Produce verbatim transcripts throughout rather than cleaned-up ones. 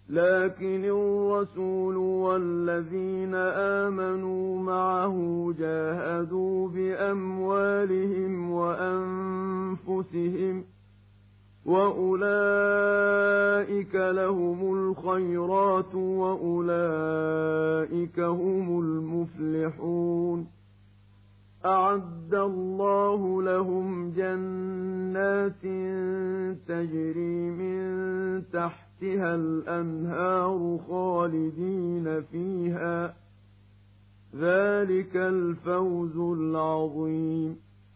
لكن الرسول والذين آمنوا معه جاهدوا بأموالهم وأنفسهم وأولئك لهم الخيرات وأولئك هم المفلحون. أعد الله لهم جنات تجري من تحتها الأنهار خالدين فيها، ذلك الفوز العظيم.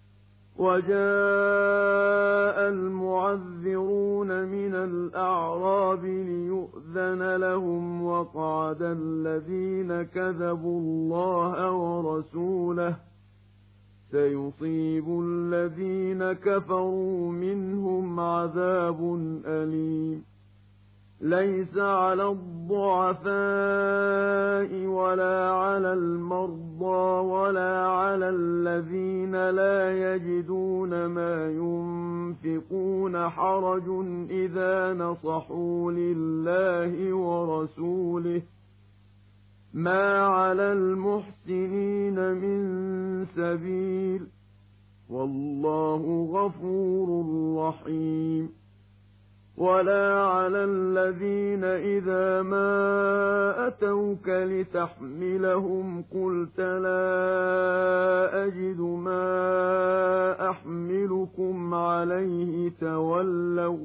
وجاء المعذرون من الأعراب ليؤذن لهم وقعد الذين كذبوا الله ورسوله، سيصيب الذين كفروا منهم عذاب أليم. ليس على الضعفاء ولا على المرضى ولا على الذين لا يجدون ما ينفقون حرج إذا نصحوا لله ورسوله، ما على المحسنين من سبيل، والله غفور رحيم. ولا على الذين إذا ما أتوك لتحملهم قلت لا أجد ما أحملكم عليه تولوا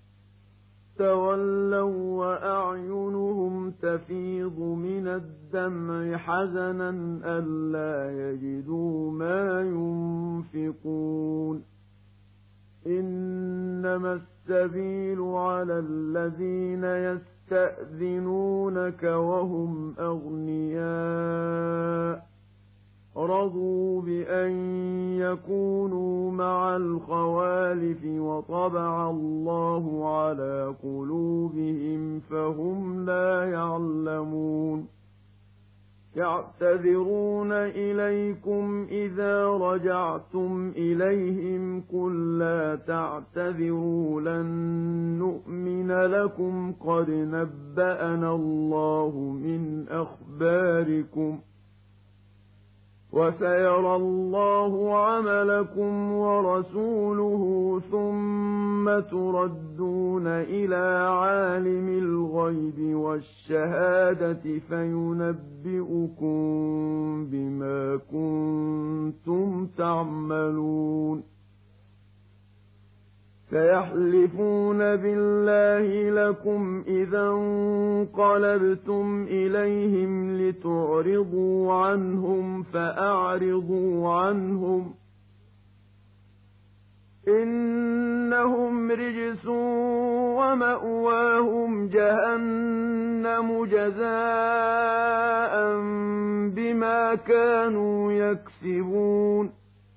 تولوا وأعينهم تفيض من الدمع حزنا ألا يجدوا ما ينفقون. إنما السبيل على الذين يستأذنونك وهم أغنياء رضوا بأن يكونوا مع الخوالف وطبع الله على قلوبهم فهم لا يعلمون. يعتذرون إليكم إذا رجعتم إليهم قل لا تعتذروا لن نؤمن لكم قد نبأنا الله من أخباركم وسيرى الله عملكم ورسوله ثم تردون إلى عالم الغيب والشهادة فينبئكم بما كنتم تعملون. سيحلفون بالله لكم إذا انقلبتم إليهم لتعرضوا عنهم فأعرضوا عنهم إنهم رجس ومأواهم جهنم جزاء بما كانوا يكسبون.